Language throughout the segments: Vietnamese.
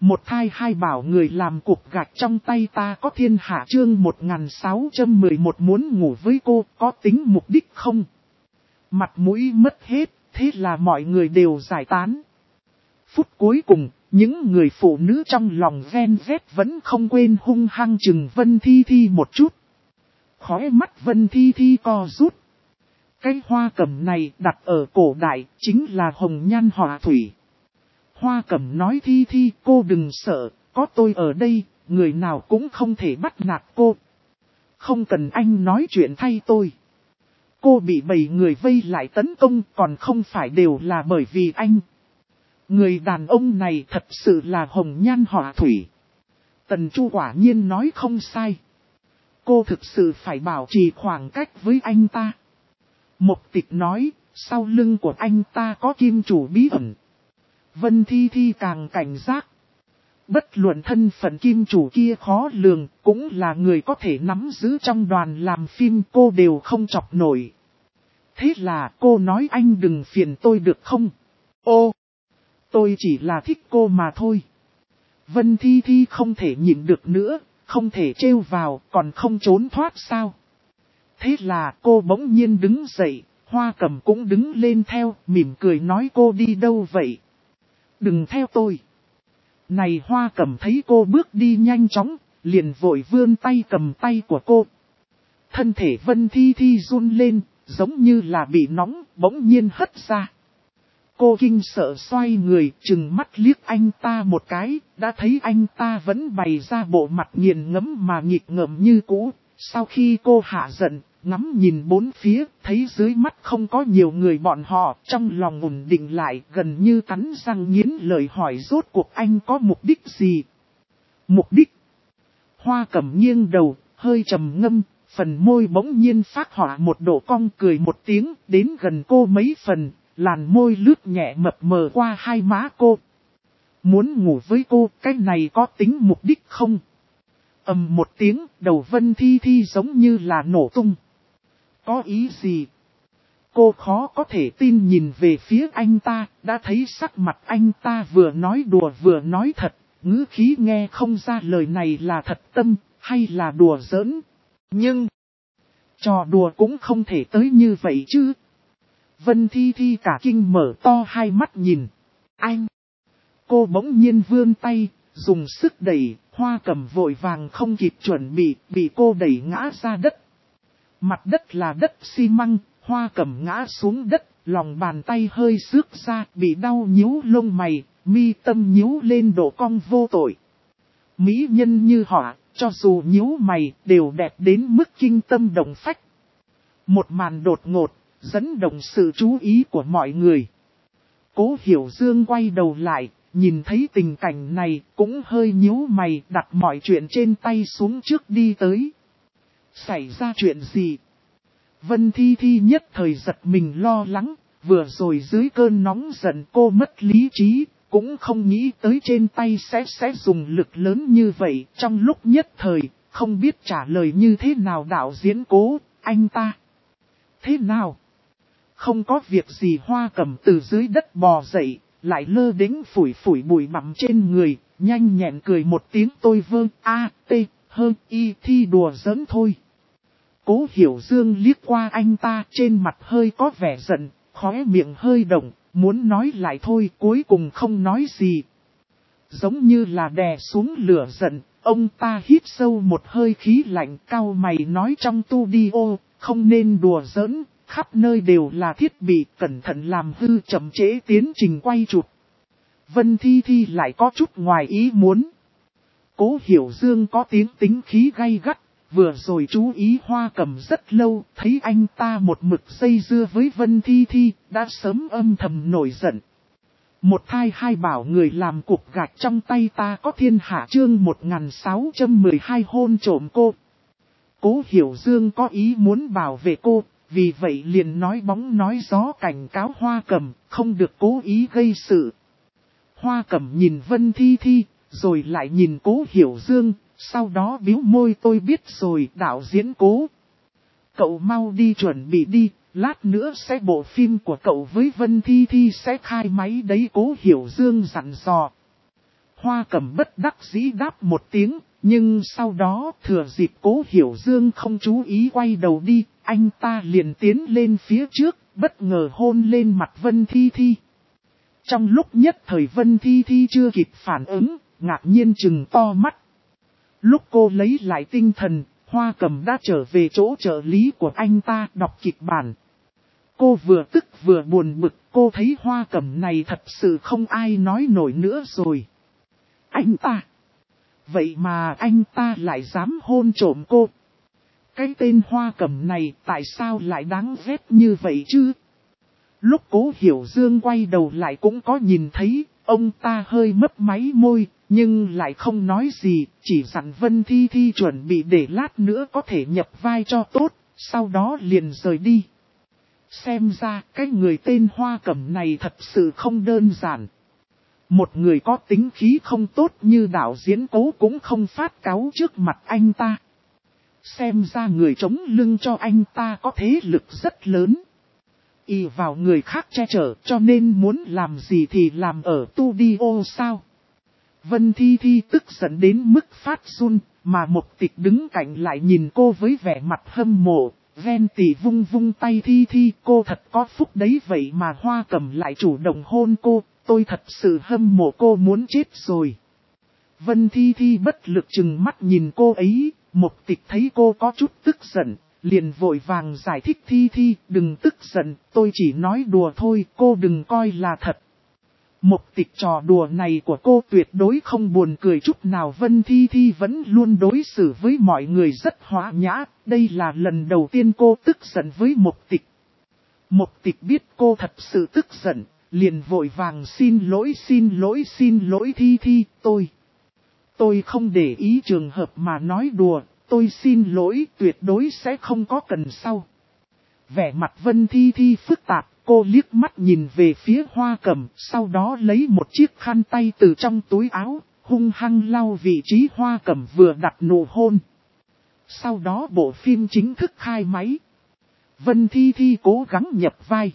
Một thai hai bảo người làm cục gạch trong tay ta có thiên hạ chương 1611 muốn ngủ với cô có tính mục đích không? Mặt mũi mất hết, thế là mọi người đều giải tán. Phút cuối cùng, những người phụ nữ trong lòng ven vét vẫn không quên hung hăng chừng Vân Thi Thi một chút. Khóe mắt Vân Thi Thi co rút. Cái hoa cẩm này đặt ở cổ đại chính là hồng nhan họa thủy. Hoa cẩm nói Thi Thi cô đừng sợ, có tôi ở đây, người nào cũng không thể bắt nạt cô. Không cần anh nói chuyện thay tôi. Cô bị 7 người vây lại tấn công còn không phải đều là bởi vì anh. Người đàn ông này thật sự là hồng nhan họa thủy. Tần Chu quả nhiên nói không sai. Cô thực sự phải bảo trì khoảng cách với anh ta. Mục Tịch nói, sau lưng của anh ta có kim chủ bí ẩn. Vân Thi Thi càng cảnh giác. Bất luận thân phận kim chủ kia khó lường, cũng là người có thể nắm giữ trong đoàn làm phim cô đều không chọc nổi. Thế là cô nói anh đừng phiền tôi được không? Ô, tôi chỉ là thích cô mà thôi. Vân Thi Thi không thể nhịn được nữa, không thể trêu vào, còn không trốn thoát sao? Thế là cô bỗng nhiên đứng dậy, Hoa Cẩm cũng đứng lên theo, mỉm cười nói cô đi đâu vậy? Đừng theo tôi. Này Hoa Cẩm thấy cô bước đi nhanh chóng, liền vội vươn tay cầm tay của cô. Thân thể Vân Thi Thi run lên, giống như là bị nóng, bỗng nhiên hất ra. Cô kinh sợ xoay người, chừng mắt liếc anh ta một cái, đã thấy anh ta vẫn bày ra bộ mặt nghiền ngẫm mà nghịch ngợm như cũ. Sau khi cô hạ giận, ngắm nhìn bốn phía, thấy dưới mắt không có nhiều người bọn họ, trong lòng ổn định lại, gần như cắn răng nghiến lời hỏi rốt cuộc anh có mục đích gì? Mục đích? Hoa Cẩm nghiêng đầu, hơi trầm ngâm, phần môi bỗng nhiên phát họa một độ cong cười một tiếng, đến gần cô mấy phần, làn môi lướt nhẹ mập mờ qua hai má cô. Muốn ngủ với cô, cái này có tính mục đích không? Ầm một tiếng, đầu Vân Thi Thi giống như là nổ tung. Có ý gì? Cô khó có thể tin nhìn về phía anh ta, đã thấy sắc mặt anh ta vừa nói đùa vừa nói thật, ngữ khí nghe không ra lời này là thật tâm, hay là đùa giỡn. Nhưng, trò đùa cũng không thể tới như vậy chứ. Vân Thi Thi cả kinh mở to hai mắt nhìn. Anh! Cô bỗng nhiên vươn tay, dùng sức đẩy, Hoa Cẩm vội vàng không kịp chuẩn bị cô đẩy ngã ra đất. Mặt đất là đất xi măng, Hoa Cẩm ngã xuống đất, lòng bàn tay hơi xước ra, bị đau nhíu lông mày, mi tâm nhíu lên độ cong vô tội. Mỹ nhân như họ, cho dù nhíu mày, đều đẹp đến mức kinh tâm động phách. Một màn đột ngột, dẫn động sự chú ý của mọi người. Cố Hiểu Dương quay đầu lại, nhìn thấy tình cảnh này, cũng hơi nhíu mày, đặt mọi chuyện trên tay xuống trước đi tới. Xảy ra chuyện gì? Vân Thi Thi nhất thời giật mình lo lắng, vừa rồi dưới cơn nóng giận cô mất lý trí, cũng không nghĩ tới trên tay sẽ dùng lực lớn như vậy. Trong lúc nhất thời, không biết trả lời như thế nào đạo diễn Cố, anh ta. Thế nào? Không có việc gì. Hoa Cẩm từ dưới đất bò dậy, lại lơ đễnh phủi phủi bụi bặm trên người, nhanh nhẹn cười một tiếng tôi vơ, thi đùa giỡn thôi. Cố Hiểu Dương liếc qua anh ta trên mặt hơi có vẻ giận, khóe miệng hơi động, muốn nói lại thôi cuối cùng không nói gì. Giống như là đè xuống lửa giận, ông ta hít sâu một hơi khí lạnh cau mày nói trong studio, không nên đùa giỡn, khắp nơi đều là thiết bị cẩn thận làm hư chậm trễ tiến trình quay chụp. Vân Thi Thi lại có chút ngoài ý muốn. Cố Hiểu Dương có tiếng tính khí gay gắt. Vừa rồi chú ý Hoa Cẩm rất lâu, thấy anh ta một mực dây dưa với Vân Thi Thi, đã sớm âm thầm nổi giận. Một thai hai bảo người làm cục gạch trong tay ta có thiên hạ chương 1612 hôn trộm cô. Cố Hiểu Dương có ý muốn bảo vệ cô, vì vậy liền nói bóng nói gió cảnh cáo Hoa Cẩm, không được cố ý gây sự. Hoa Cẩm nhìn Vân Thi Thi, rồi lại nhìn Cố Hiểu Dương. Sau đó bĩu môi tôi biết rồi đạo diễn Cố. Cậu mau đi chuẩn bị đi, lát nữa sẽ bộ phim của cậu với Vân Thi Thi sẽ khai máy đấy Cố Hiểu Dương dặn dò. Hoa Cẩm bất đắc dĩ đáp một tiếng, nhưng sau đó thừa dịp Cố Hiểu Dương không chú ý quay đầu đi, anh ta liền tiến lên phía trước, bất ngờ hôn lên mặt Vân Thi Thi. Trong lúc nhất thời Vân Thi Thi chưa kịp phản ứng, ngạc nhiên trừng to mắt. Lúc cô lấy lại tinh thần, Hoa Cẩm đã trở về chỗ trợ lý của anh ta đọc kịch bản. Cô vừa tức vừa buồn bực, cô thấy Hoa Cẩm này thật sự không ai nói nổi nữa rồi. Anh ta! Vậy mà anh ta lại dám hôn trộm cô. Cái tên Hoa Cẩm này tại sao lại đáng ghét như vậy chứ? Lúc Cố Hiểu Dương quay đầu lại cũng có nhìn thấy, ông ta hơi mấp máy môi, nhưng lại không nói gì, chỉ dặn Vân Thi Thi chuẩn bị để lát nữa có thể nhập vai cho tốt, sau đó liền rời đi. Xem ra cái người tên Hoa Cẩm này thật sự không đơn giản. Một người có tính khí không tốt như đạo diễn Cố cũng không phát cáu trước mặt anh ta. Xem ra người chống lưng cho anh ta có thế lực rất lớn. Y vào người khác che chở cho nên muốn làm gì thì làm ở studio sao. Vân Thi Thi tức giận đến mức phát run, mà Mộc Tịch đứng cạnh lại nhìn cô với vẻ mặt hâm mộ. Ven tỉ vung vung tay Thi Thi, cô thật có phúc đấy, vậy mà Hoa Cẩm lại chủ động hôn cô, tôi thật sự hâm mộ cô muốn chết rồi. Vân Thi Thi bất lực chừng mắt nhìn cô ấy, Mộc Tịch thấy cô có chút tức giận, liền vội vàng giải thích Thi Thi, đừng tức giận, tôi chỉ nói đùa thôi, cô đừng coi là thật. Mộc Tịch trò đùa này của cô tuyệt đối không buồn cười chút nào. Vân Thi Thi vẫn luôn đối xử với mọi người rất hòa nhã, đây là lần đầu tiên cô tức giận với Mộc Tịch. Mộc Tịch biết cô thật sự tức giận, liền vội vàng xin lỗi Thi Thi, tôi không để ý trường hợp mà nói đùa, tôi xin lỗi, tuyệt đối sẽ không có cần sau. Vẻ mặt Vân Thi Thi phức tạp, cô liếc mắt nhìn về phía Hoa Cẩm, sau đó lấy một chiếc khăn tay từ trong túi áo, hung hăng lau vị trí Hoa Cẩm vừa đặt nụ hôn. Sau đó bộ phim chính thức khai máy. Vân Thi Thi cố gắng nhập vai.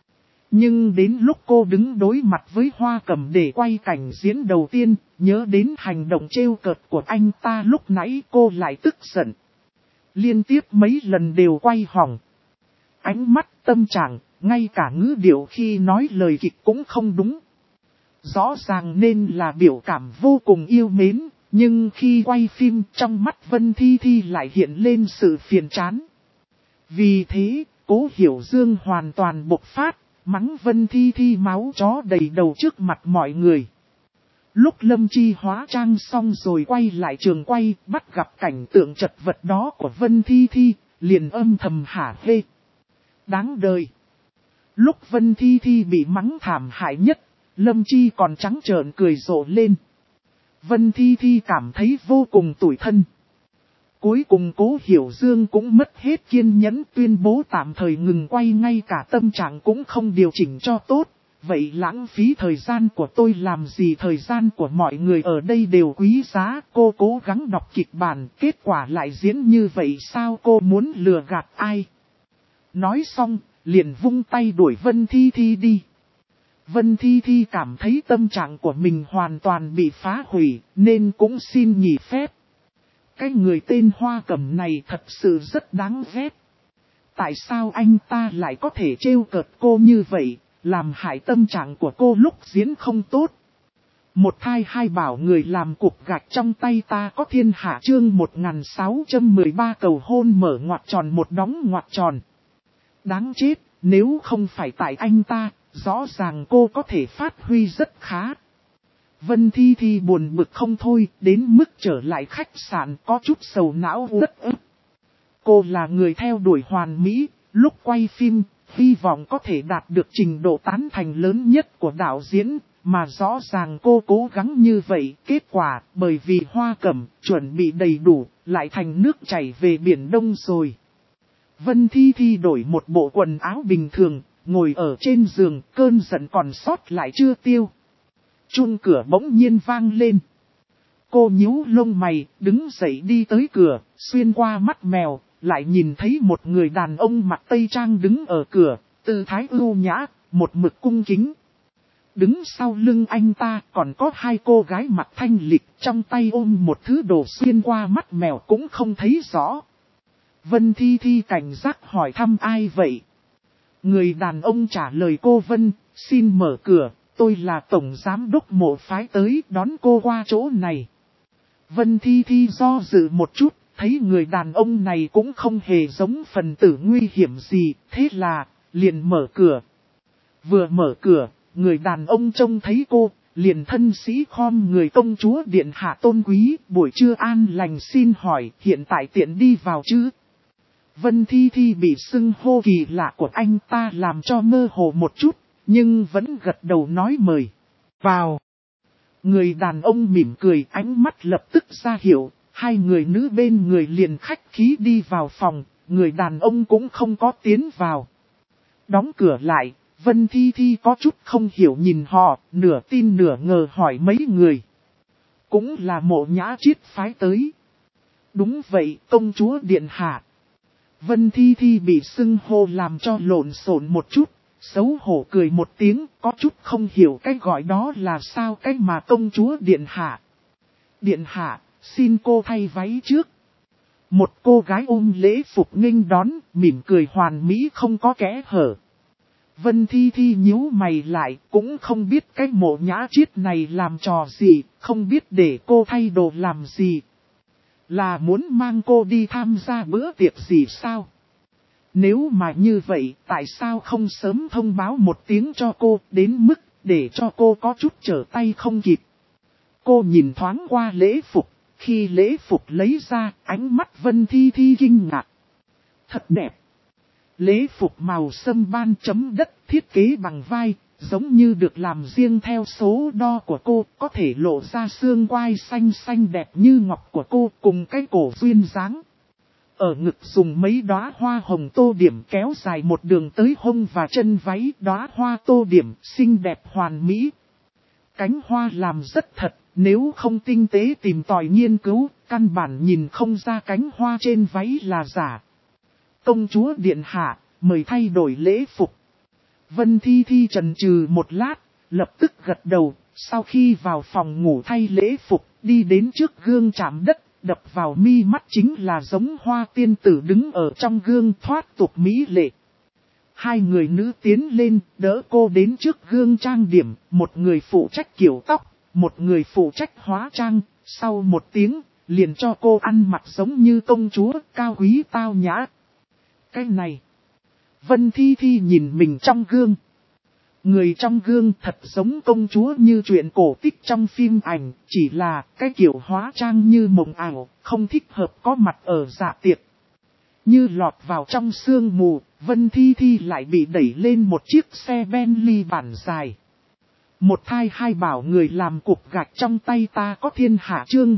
Nhưng đến lúc cô đứng đối mặt với Hoa Cẩm để quay cảnh diễn đầu tiên, nhớ đến hành động trêu cợt của anh ta lúc nãy, cô lại tức giận. Liên tiếp mấy lần đều quay hỏng. Ánh mắt, tâm trạng, ngay cả ngữ điệu khi nói lời kịch cũng không đúng. Rõ ràng nên là biểu cảm vô cùng yêu mến, nhưng khi quay phim trong mắt Vân Thi Thi lại hiện lên sự phiền chán. Vì thế, Cố Hiểu Dương hoàn toàn bộc phát, mắng Vân Thi Thi máu chó đầy đầu trước mặt mọi người. Lúc Lâm Chi hóa trang xong rồi quay lại trường quay, bắt gặp cảnh tượng chật vật đó của Vân Thi Thi, liền âm thầm hả hê. Đáng đời. Lúc Vân Thi Thi bị mắng thảm hại nhất, Lâm Chi còn trắng trợn cười rộ lên. Vân Thi Thi cảm thấy vô cùng tủi thân. Cuối cùng Cố Hiểu Dương cũng mất hết kiên nhẫn, tuyên bố tạm thời ngừng quay, ngay cả tâm trạng cũng không điều chỉnh cho tốt. Vậy lãng phí thời gian của tôi làm gì, thời gian của mọi người ở đây đều quý giá. Cô cố gắng đọc kịch bản, kết quả lại diễn như vậy sao, cô muốn lừa gạt ai? Nói xong, liền vung tay đuổi Vân Thi Thi đi. Vân Thi Thi cảm thấy tâm trạng của mình hoàn toàn bị phá hủy, nên cũng xin nghỉ phép. Cái người tên Hoa Cẩm này thật sự rất đáng ghét. Tại sao anh ta lại có thể trêu cợt cô như vậy, làm hại tâm trạng của cô lúc diễn không tốt? Một thai hai bảo người làm cục gạch trong tay ta có thiên hạ, chương 1613 cầu hôn mở ngoặc tròn một đóng ngoặc tròn. Đáng chết, nếu không phải tại anh ta, rõ ràng cô có thể phát huy rất khá. Vân Thi Thi buồn bực không thôi, đến mức trở lại khách sạn có chút sầu não rất ức. Cô là người theo đuổi hoàn mỹ, lúc quay phim, hy vọng có thể đạt được trình độ tán thành lớn nhất của đạo diễn, mà rõ ràng cô cố gắng như vậy, kết quả bởi vì Hoa Cẩm chuẩn bị đầy đủ, lại thành nước chảy về Biển Đông rồi. Vân Thi Thi đổi một bộ quần áo bình thường, ngồi ở trên giường, cơn giận còn sót lại chưa tiêu. Chuông cửa bỗng nhiên vang lên. Cô nhíu lông mày, đứng dậy đi tới cửa, xuyên qua mắt mèo, lại nhìn thấy một người đàn ông mặc tây trang đứng ở cửa, tư thái ưu nhã, một mực cung kính. Đứng sau lưng anh ta còn có hai cô gái mặc thanh lịch trong tay ôm một thứ đồ xuyên qua mắt mèo cũng không thấy rõ. Vân Thi Thi cảnh giác hỏi thăm ai vậy? Người đàn ông trả lời cô Vân, xin mở cửa, tôi là tổng giám đốc mộ phái tới đón cô qua chỗ này. Vân Thi Thi do dự một chút, thấy người đàn ông này cũng không hề giống phần tử nguy hiểm gì, thế là, liền mở cửa. Vừa mở cửa, người đàn ông trông thấy cô, liền thân sĩ khom người công chúa điện hạ tôn quý, buổi trưa an lành xin hỏi, hiện tại tiện đi vào chứ? Vân Thi Thi bị xưng hô kỳ lạ của anh ta làm cho mơ hồ một chút, nhưng vẫn gật đầu nói mời. Vào. Người đàn ông mỉm cười, ánh mắt lập tức ra hiệu, hai người nữ bên người liền khách khí đi vào phòng, người đàn ông cũng không có tiến vào. Đóng cửa lại, Vân Thi Thi có chút không hiểu nhìn họ, nửa tin nửa ngờ hỏi mấy người. Cũng là Mộ Nhã Triết phái tới. Đúng vậy, công chúa điện hạ. Vân Thi Thi bị xưng hô làm cho lộn xộn một chút, xấu hổ cười một tiếng, có chút không hiểu cái gọi đó là sao cái mà công chúa điện hạ. Điện hạ, xin cô thay váy trước. Một cô gái ôm lễ phục nghênh đón, mỉm cười hoàn mỹ không có kẽ hở. Vân Thi Thi nhíu mày lại, cũng không biết cái Mộ Nhã Triết này làm trò gì, không biết để cô thay đồ làm gì. Là muốn mang cô đi tham gia bữa tiệc gì sao? Nếu mà như vậy, tại sao không sớm thông báo một tiếng cho cô, đến mức để cho cô có chút trở tay không kịp? Cô nhìn thoáng qua lễ phục, khi lễ phục lấy ra, ánh mắt Vân Thi Thi kinh ngạc. Thật đẹp! Lễ phục màu sâm ban chấm đất thiết kế bằng vai, giống như được làm riêng theo số đo của cô, có thể lộ ra xương quai xanh xanh đẹp như ngọc của cô cùng cái cổ duyên dáng. Ở ngực dùng mấy đóa hoa hồng tô điểm kéo dài một đường tới hông và chân váy, đóa hoa tô điểm xinh đẹp hoàn mỹ. Cánh hoa làm rất thật, nếu không tinh tế tìm tòi nghiên cứu, căn bản nhìn không ra cánh hoa trên váy là giả. Công chúa điện hạ, mời thay đổi lễ phục. Vân Thi Thi chần chừ một lát, lập tức gật đầu, sau khi vào phòng ngủ thay lễ phục, đi đến trước gương chạm đất, đập vào mi mắt chính là giống hoa tiên tử đứng ở trong gương thoát tục mỹ lệ. Hai người nữ tiến lên, đỡ cô đến trước gương trang điểm, một người phụ trách kiểu tóc, một người phụ trách hóa trang, sau một tiếng, liền cho cô ăn mặc giống như công chúa, cao quý tao nhã. Cái này, Vân Thi Thi nhìn mình trong gương. Người trong gương thật giống công chúa như chuyện cổ tích trong phim ảnh, chỉ là cái kiểu hóa trang như mộng ảo, không thích hợp có mặt ở dạ tiệc. Như lọt vào trong sương mù, Vân Thi Thi lại bị đẩy lên một chiếc xe Bentley bản dài. Một thai hai bảo người làm cục gạch trong tay ta có thiên hạ chương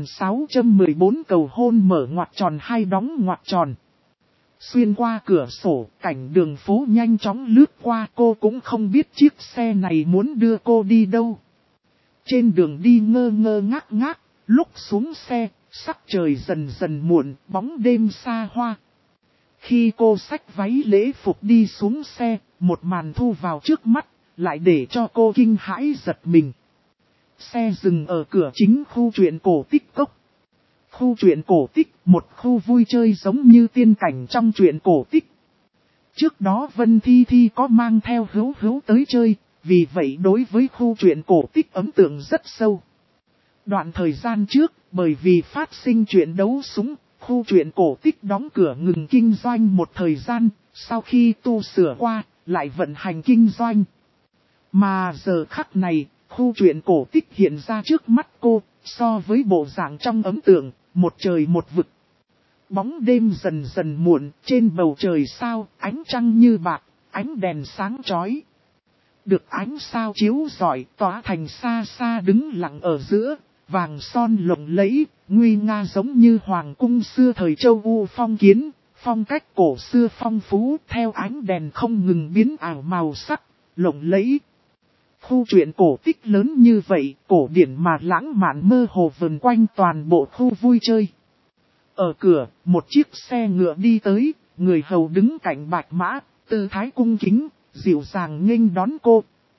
1614 cầu hôn mở ngoặc tròn hai đóng ngoặc tròn. Xuyên qua cửa sổ, cảnh đường phố nhanh chóng lướt qua, cô cũng không biết chiếc xe này muốn đưa cô đi đâu. Trên đường đi ngơ ngơ ngác ngác, lúc xuống xe, sắc trời dần dần muộn, bóng đêm xa hoa. Khi cô xách váy lễ phục đi xuống xe, một màn thu vào trước mắt, lại để cho cô kinh hãi giật mình. Xe dừng ở cửa chính khu truyện cổ tích cốc. Khu truyện cổ tích, một khu vui chơi giống như tiên cảnh trong truyện cổ tích. Trước đó Vân Thi Thi có mang theo Hữu Hữu tới chơi, vì vậy đối với khu truyện cổ tích ấn tượng rất sâu. Đoạn thời gian trước, bởi vì phát sinh chuyện đấu súng, khu truyện cổ tích đóng cửa ngừng kinh doanh một thời gian, sau khi tu sửa qua, lại vận hành kinh doanh. Mà giờ khắc này, khu truyện cổ tích hiện ra trước mắt cô, so với bộ dạng trong ấn tượng, một trời một vực. Bóng đêm dần dần muộn, trên bầu trời sao, ánh trăng như bạc, ánh đèn sáng chói. Được ánh sao chiếu rọi, tỏa thành xa xa đứng lặng ở giữa, vàng son lộng lẫy, nguy nga giống như hoàng cung xưa thời châu U phong kiến, phong cách cổ xưa phong phú, theo ánh đèn không ngừng biến ảo màu sắc, lộng lẫy. Khu truyện cổ tích lớn như vậy, cổ điển mà lãng mạn mơ hồ vần quanh toàn bộ khu vui chơi. Ở cửa, một chiếc xe ngựa đi tới, người hầu đứng cạnh bạch mã, tư thái cung kính, dịu dàng nghênh đón cô.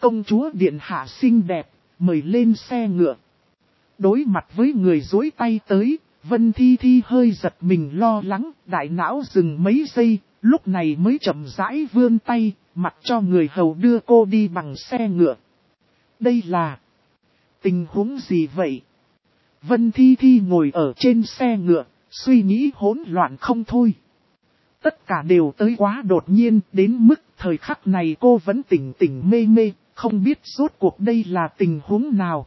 Công chúa điện hạ xinh đẹp, mời lên xe ngựa. Đối mặt với người dối tay tới, Vân Thi Thi hơi giật mình lo lắng, đại não dừng mấy giây, lúc này mới chậm rãi vươn tay, mặc cho người hầu đưa cô đi bằng xe ngựa. Đây là tình huống gì vậy? Vân Thi Thi ngồi ở trên xe ngựa, suy nghĩ hỗn loạn không thôi. Tất cả đều tới quá đột nhiên, đến mức thời khắc này cô vẫn tỉnh tỉnh mê mê, không biết rốt cuộc đây là tình huống nào.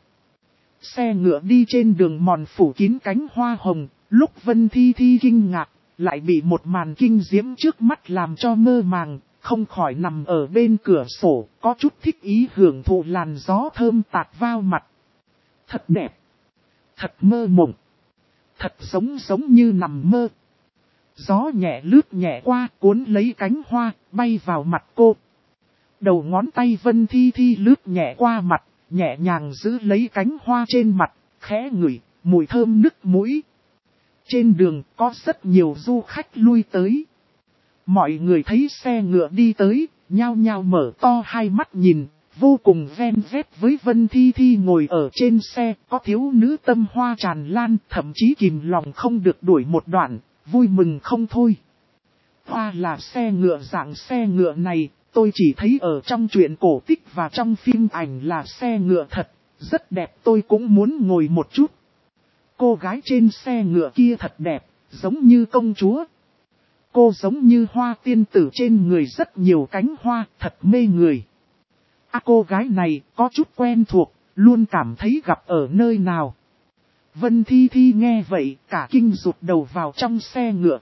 Xe ngựa đi trên đường mòn phủ kín cánh hoa hồng, lúc Vân Thi Thi kinh ngạc, lại bị một màn kinh diễm trước mắt làm cho mơ màng, không khỏi nằm ở bên cửa sổ, có chút thích ý hưởng thụ làn gió thơm tạt vào mặt. Thật đẹp, thật mơ mộng, thật giống như nằm mơ. Gió nhẹ lướt nhẹ qua cuốn lấy cánh hoa, bay vào mặt cô. Đầu ngón tay Vân Thi Thi lướt nhẹ qua mặt, nhẹ nhàng giữ lấy cánh hoa trên mặt, khẽ ngửi, mùi thơm nức mũi. Trên đường có rất nhiều du khách lui tới. Mọi người thấy xe ngựa đi tới, nhao nhao mở to hai mắt nhìn, vô cùng ven vét với Vân Thi Thi ngồi ở trên xe, có thiếu nữ tâm hoa tràn lan, thậm chí kìm lòng không được đuổi một đoạn, vui mừng không thôi. Hoa là xe ngựa dạng xe ngựa này, tôi chỉ thấy ở trong truyện cổ tích và trong phim ảnh là xe ngựa thật, rất đẹp, tôi cũng muốn ngồi một chút. Cô gái trên xe ngựa kia thật đẹp, giống như công chúa. Cô giống như hoa tiên tử trên người rất nhiều cánh hoa, thật mê người. Cô gái này có chút quen thuộc, luôn cảm thấy gặp ở nơi nào. Vân Thi Thi nghe vậy, cả kinh rụt đầu vào trong xe ngựa.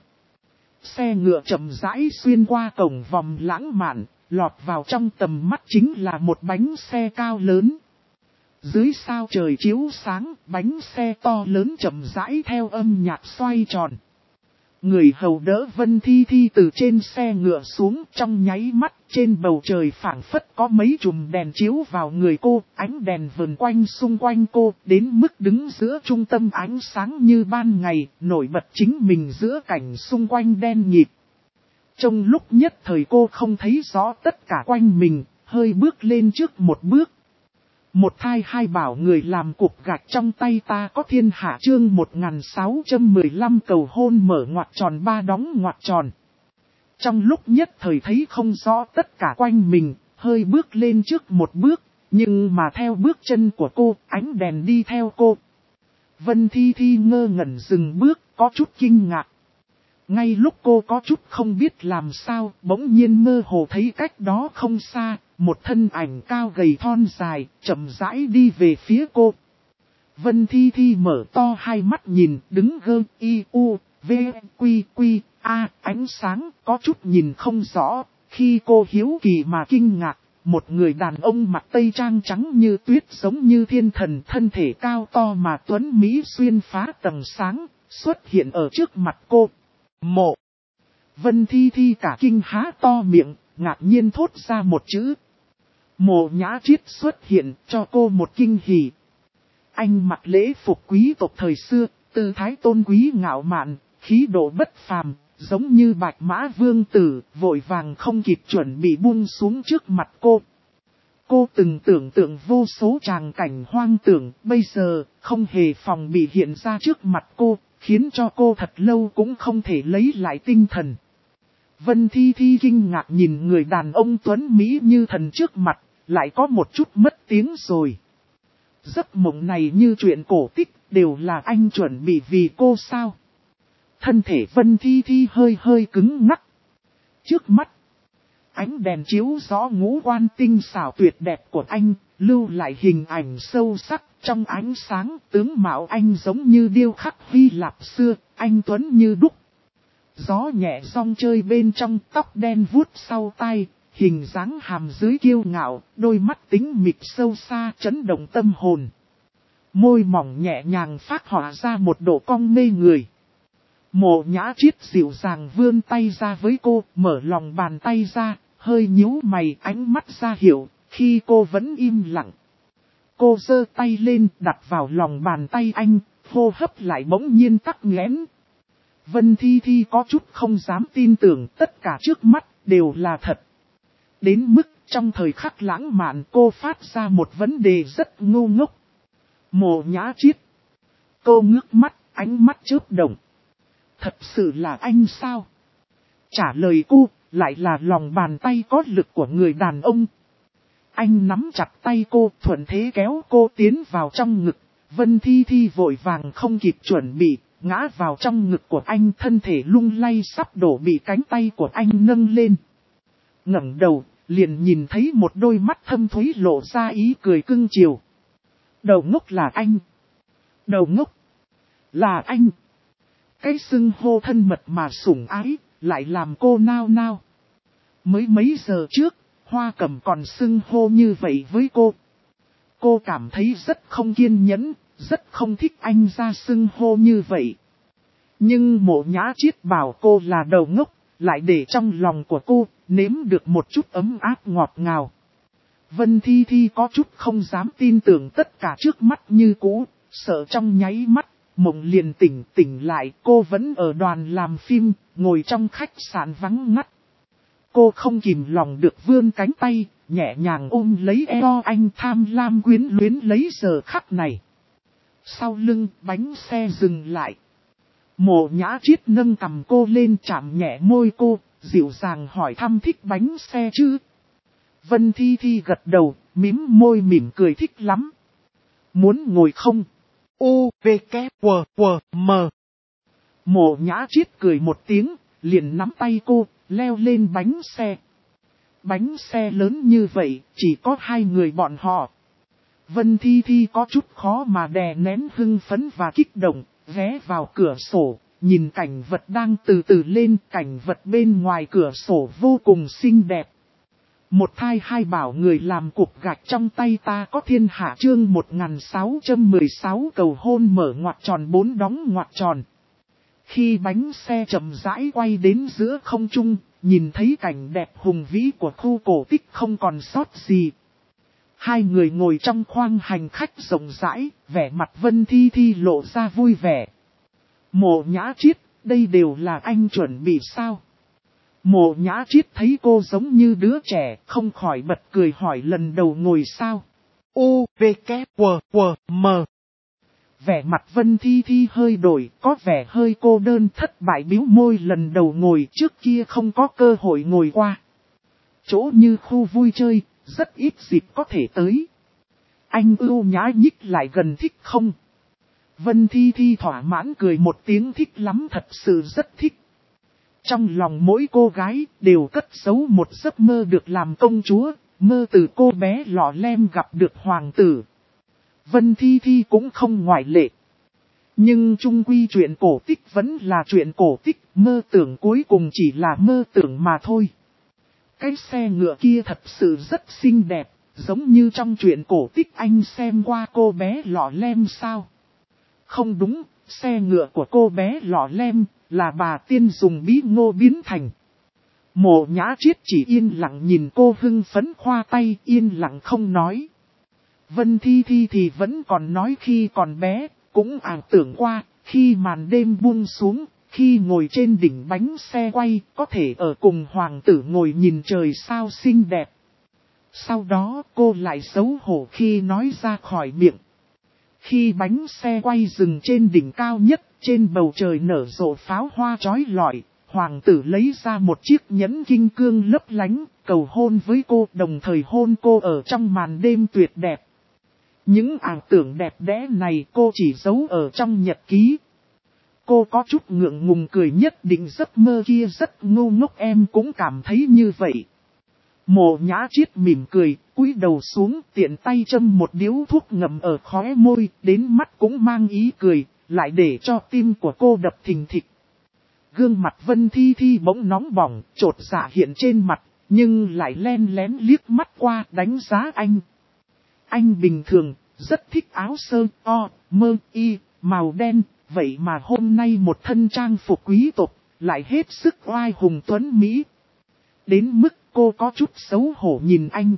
Xe ngựa chậm rãi xuyên qua cổng vòng lãng mạn, lọt vào trong tầm mắt chính là một bánh xe cao lớn. Dưới sao trời chiếu sáng, bánh xe to lớn chậm rãi theo âm nhạc xoay tròn. Người hầu đỡ Vân Thi Thi từ trên xe ngựa xuống, trong nháy mắt trên bầu trời phảng phất có mấy chùm đèn chiếu vào người cô, ánh đèn vần quanh xung quanh cô, đến mức đứng giữa trung tâm ánh sáng như ban ngày, nổi bật chính mình giữa cảnh xung quanh đen nhịt. Trong lúc nhất thời cô không thấy rõ tất cả quanh mình, hơi bước lên trước một bước. Một thai hai bảo người làm cục gạch trong tay ta có thiên hạ chương 1615 cầu hôn mở ngoặc tròn ba đóng ngoặc tròn. Trong lúc nhất thời thấy không rõ tất cả quanh mình, hơi bước lên trước một bước, nhưng mà theo bước chân của cô, ánh đèn đi theo cô. Vân Thi Thi ngơ ngẩn dừng bước, có chút kinh ngạc. Ngay lúc cô có chút không biết làm sao, bỗng nhiên mơ hồ thấy cách đó không xa, một thân ảnh cao gầy thon dài, chậm rãi đi về phía cô. Vân Thi Thi mở to hai mắt nhìn, đứng gơ, y, u, v, quy, quy, a, ánh sáng, có chút nhìn không rõ. Khi cô hiếu kỳ mà kinh ngạc, một người đàn ông mặc tây trang trắng như tuyết giống như thiên thần, thân thể cao to mà tuấn mỹ xuyên phá tầng sáng, xuất hiện ở trước mặt cô. Mộ. Vân Thi Thi cả kinh há to miệng, ngạc nhiên thốt ra một chữ. Mộ Nhã Triết xuất hiện cho cô một kinh hỉ. Anh mặc lễ phục quý tộc thời xưa, tư thái tôn quý ngạo mạn, khí độ bất phàm, giống như bạch mã vương tử, vội vàng không kịp chuẩn bị buông xuống trước mặt cô. Cô từng tưởng tượng vô số tràng cảnh hoang tưởng, bây giờ không hề phòng bị hiện ra trước mặt cô, khiến cho cô thật lâu cũng không thể lấy lại tinh thần. Vân Thi Thi kinh ngạc nhìn người đàn ông tuấn mỹ như thần trước mặt, lại có một chút mất tiếng rồi. Giấc mộng này như chuyện cổ tích, đều là anh chuẩn bị vì cô sao? Thân thể Vân Thi Thi hơi cứng ngắc. Trước mắt, ánh đèn chiếu rõ ngũ quan tinh xảo tuyệt đẹp của anh, lưu lại hình ảnh sâu sắc trong ánh sáng. Tướng mạo anh giống như điêu khắc Hy Lạp xưa, anh tuấn như đúc. Gió nhẹ rong chơi bên trong, tóc đen vuốt sau tai, hình dáng hàm dưới kiêu ngạo, đôi mắt tính mịch sâu xa chấn động tâm hồn. Môi mỏng nhẹ nhàng phát họa ra một độ cong mê người. Mộ Nhã Triết dịu dàng vươn tay ra với cô, mở lòng bàn tay ra, hơi nhíu mày, ánh mắt ra hiệu, khi cô vẫn im lặng. Cô giơ tay lên, đặt vào lòng bàn tay anh, hô hấp lại bỗng nhiên tắc nghẽn. Vân Thi Thi có chút không dám tin tưởng tất cả trước mắt đều là thật. Đến mức Trong thời khắc lãng mạn cô phát ra một vấn đề rất ngu ngốc. Mộ Nhã Chiết. Cô ngước mắt, ánh mắt chớp động. Thật sự là anh sao? Trả lời cô, lại là lòng bàn tay có lực của người đàn ông. Anh nắm chặt tay cô, thuận thế kéo cô tiến vào trong ngực. Vân Thi Thi vội vàng không kịp chuẩn bị, ngã vào trong ngực của anh, thân thể lung lay sắp đổ, bị cánh tay của anh nâng lên. Ngẩng đầu, liền nhìn thấy một đôi mắt thâm thúy lộ ra ý cười cưng chiều. Đầu ngốc là anh. Đầu ngốc là anh. Cái xưng hô thân mật mà sủng ái, lại làm cô nao nao. Mới mấy giờ trước, Hoa Cẩm còn xưng hô như vậy với cô. Cô cảm thấy rất không kiên nhẫn, rất không thích anh ra xưng hô như vậy. Nhưng Mộ Nhã Chiết bảo cô là đầu ngốc, lại để trong lòng của cô nếm được một chút ấm áp ngọt ngào. Vân Thi Thi có chút không dám tin tưởng tất cả trước mắt như cũ, sợ trong nháy mắt, mộng liền tỉnh lại. Cô vẫn ở đoàn làm phim, ngồi trong khách sạn vắng ngắt. Cô không kìm lòng được vươn cánh tay, nhẹ nhàng ôm lấy eo anh, tham lam quyến luyến lấy giờ khắc này. Sau lưng bánh xe dừng lại. Mộ Nhã Chiết nâng cằm cô lên, chạm nhẹ môi cô, dịu dàng hỏi thăm thích bánh xe chứ. Vân Thi Thi gật đầu, mím môi mỉm cười thích lắm. Muốn ngồi không? U, V, K, W, W, M. Mộ Nhã Chiết cười một tiếng, liền nắm tay cô, leo lên bánh xe. Bánh xe lớn như vậy, chỉ có hai người bọn họ. Vân Thi Thi có chút khó mà đè nén hưng phấn và kích động, ghé vào cửa sổ, nhìn cảnh vật đang từ từ lên. Cảnh vật bên ngoài cửa sổ vô cùng xinh đẹp. Một thai hai bảo người làm cục gạch trong tay ta có thiên hạ, chương 1616 cầu hôn mở ngoặc tròn 4 đóng ngoặc tròn. Khi bánh xe chậm rãi quay đến giữa không trung, nhìn thấy cảnh đẹp hùng vĩ của khu cổ tích không còn sót gì. Hai người ngồi trong khoang hành khách rộng rãi, vẻ mặt Vân Thi Thi lộ ra vui vẻ. Mộ Nhã Chiết, đây đều là anh chuẩn bị sao? Mộ Nhã Chiết thấy cô giống như đứa trẻ, không khỏi bật cười hỏi lần đầu ngồi sao? U, V, K, W, W, M. Vẻ mặt Vân Thi Thi hơi đổi, có vẻ hơi cô đơn, thất bại bĩu môi, lần đầu ngồi, trước kia không có cơ hội ngồi qua. Chỗ như khu vui chơi, rất ít dịp có thể tới. Anh ưu nhã nhích lại gần thích không? Vân Thi Thi thỏa mãn cười một tiếng, thích lắm, thật sự rất thích. Trong lòng mỗi cô gái đều cất giấu một giấc mơ được làm công chúa, mơ từ cô bé lọ lem gặp được hoàng tử. Vân Thi Thi cũng không ngoại lệ. Nhưng chung quy chuyện cổ tích vẫn là chuyện cổ tích, mơ tưởng cuối cùng chỉ là mơ tưởng mà thôi. Cái xe ngựa kia thật sự rất xinh đẹp, giống như trong chuyện cổ tích anh xem qua cô bé lọ lem sao? Không đúng, xe ngựa của cô bé lọ lem là bà tiên dùng bí ngô biến thành. Mộ Nhã Chiết chỉ yên lặng nhìn cô hưng phấn khoa tay, yên lặng không nói. Vân Thi Thi thì vẫn còn nói khi còn bé, cũng ảo tưởng qua, khi màn đêm buông xuống, khi ngồi trên đỉnh bánh xe quay, có thể ở cùng hoàng tử ngồi nhìn trời sao xinh đẹp. Sau đó cô lại xấu hổ khi nói ra khỏi miệng. Khi bánh xe quay dừng trên đỉnh cao nhất, trên bầu trời nở rộ pháo hoa chói lọi, hoàng tử lấy ra một chiếc nhẫn kim cương lấp lánh, cầu hôn với cô, đồng thời hôn cô ở trong màn đêm tuyệt đẹp. Những ảo tưởng đẹp đẽ này cô chỉ giấu ở trong nhật ký. Cô có chút ngượng ngùng cười, nhất định giấc mơ kia rất ngu ngốc, em cũng cảm thấy như vậy. Mộ Nhã Chiết mỉm cười, cúi đầu xuống, tiện tay châm một điếu thuốc ngậm ở khóe môi, đến mắt cũng mang ý cười, lại để cho tim của cô đập thình thịch. Gương mặt Vân Thi Thi bỗng nóng bỏng, chột dạ hiện trên mặt, nhưng lại len lén liếc mắt qua đánh giá anh. Anh bình thường, rất thích áo sơ, mơ, y, màu đen, vậy mà hôm nay một thân trang phục quý tộc, lại hết sức oai hùng tuấn Mỹ. Đến mức cô có chút xấu hổ nhìn anh.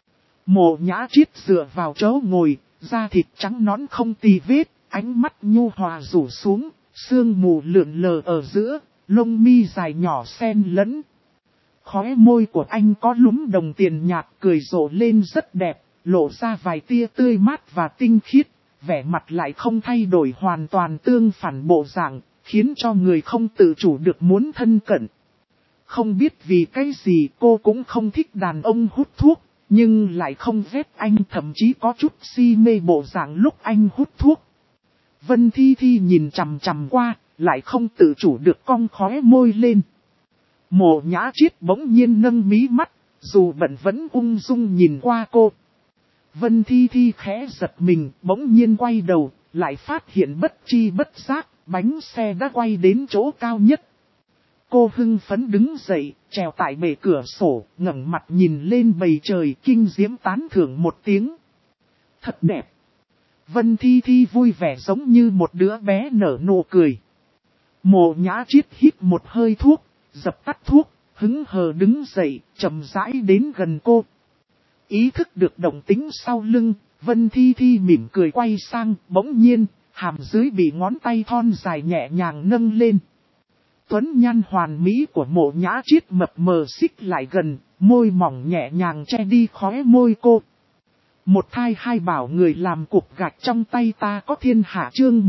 Mộ Nhã Chiết dựa vào chỗ ngồi, da thịt trắng nõn không tì vết, ánh mắt nhu hòa rủ xuống, sương mù lượn lờ ở giữa, lông mi dài nhỏ xen lẫn. Khóe môi của anh có lúm đồng tiền nhạt cười rộ lên rất đẹp, lộ ra vài tia tươi mát và tinh khiết, vẻ mặt lại không thay đổi hoàn toàn tương phản bộ dạng, khiến cho người không tự chủ được muốn thân cận. Không biết vì cái gì cô cũng không thích đàn ông hút thuốc, nhưng lại không ghét anh, thậm chí có chút si mê bộ dạng lúc anh hút thuốc. Vân Thi Thi nhìn chằm chằm qua, lại không tự chủ được cong khóe môi lên. Mộ Nhã Triết bỗng nhiên nâng mí mắt, dù bận vẫn ung dung nhìn qua cô. Vân Thi Thi khẽ giật mình, bỗng nhiên quay đầu, lại phát hiện bất chi bất giác, bánh xe đã quay đến chỗ cao nhất. Cô hưng phấn đứng dậy, trèo tại bệ cửa sổ, ngẩng mặt nhìn lên bầu trời, kinh diễm tán thưởng một tiếng. Thật đẹp. Vân Thi Thi vui vẻ giống như một đứa bé nở nụ cười. Mộ Nhã Triết hít một hơi thuốc, dập tắt thuốc, hứng hờ đứng dậy, chậm rãi đến gần cô. Ý thức được động tĩnh sau lưng, Vân Thi Thi mỉm cười quay sang, bỗng nhiên, hàm dưới bị ngón tay thon dài nhẹ nhàng nâng lên. Tuấn nhan hoàn mỹ của Mộ Nhã Triết mập mờ xích lại gần, môi mỏng nhẹ nhàng che đi khóe môi cô. Một thai hai bảo người làm cục gạch trong tay ta có thiên hạ chương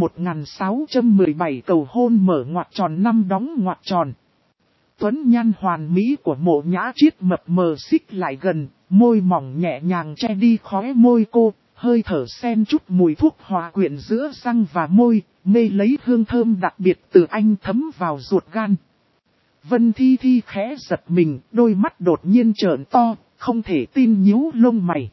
1617 cầu hôn mở ngoặc tròn năm đóng ngoặc tròn. Tuấn nhan hoàn mỹ của Mộ Nhã Triết mập mờ xích lại gần, môi mỏng nhẹ nhàng che đi khóe môi cô, hơi thở xen chút mùi thuốc hòa quyện giữa răng và môi, mê lấy hương thơm đặc biệt từ anh thấm vào ruột gan. Vân Thi Thi khẽ giật mình, đôi mắt đột nhiên trợn to, không thể tin nhíu lông mày.